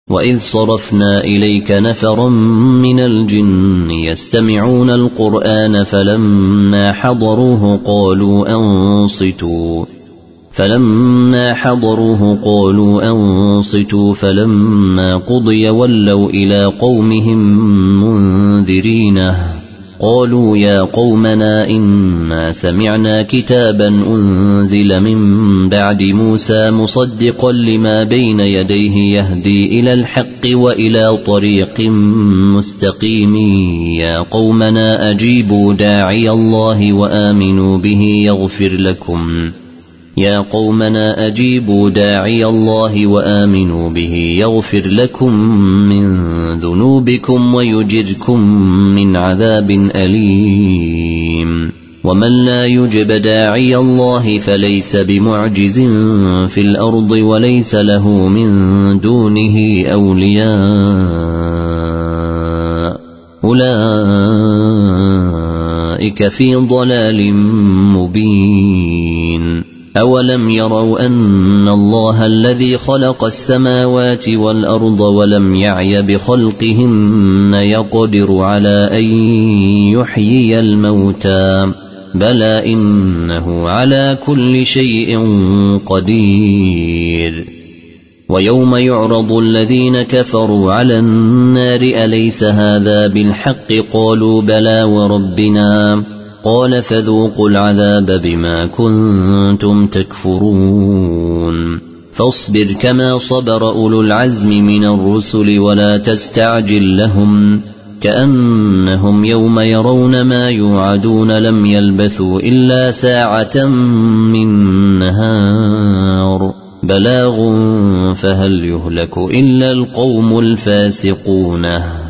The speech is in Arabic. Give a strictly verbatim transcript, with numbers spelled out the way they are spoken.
وإذ صرفنا إليك نفرا من الجن يستمعون القرآن فلما حضروه قالوا أنصتوا فلما حضروه قالوا أنصتوا فلما قضي ولوا إلى قومهم منذرينه قالوا يا قومنا إنا سمعنا كتابا أنزل من بعد موسى مصدقا لما بين يديه يهدي إلى الحق وإلى طريق مستقيم يا قومنا أجيبوا داعي الله وآمنوا به يغفر لكم يا قومنا أجيبوا داعي الله وآمنوا به يغفر لكم من ذنوبكم ويجركم من عذاب أليم ومن لا يجب داعي الله فليس بمعجز في الأرض وليس له من دونه أولياء أولئك في ضلال مبين أولم يروا أن الله الذي خلق السماوات والأرض ولم يعي بخلقهن يقدر على أن يحيي الموتى بلى إنه على كل شيء قدير ويوم يعرض الذين كفروا على النار أليس هذا بالحق قالوا بلى وربنا قال فذوقوا العذاب بما كنتم تكفرون فاصبر كما صبر أولو العزم من الرسل ولا تستعجل لهم كأنهم يوم يرون ما يوعدون لم يلبثوا إلا ساعة من نهار بلاغ فهل يهلك إلا القوم الفاسقون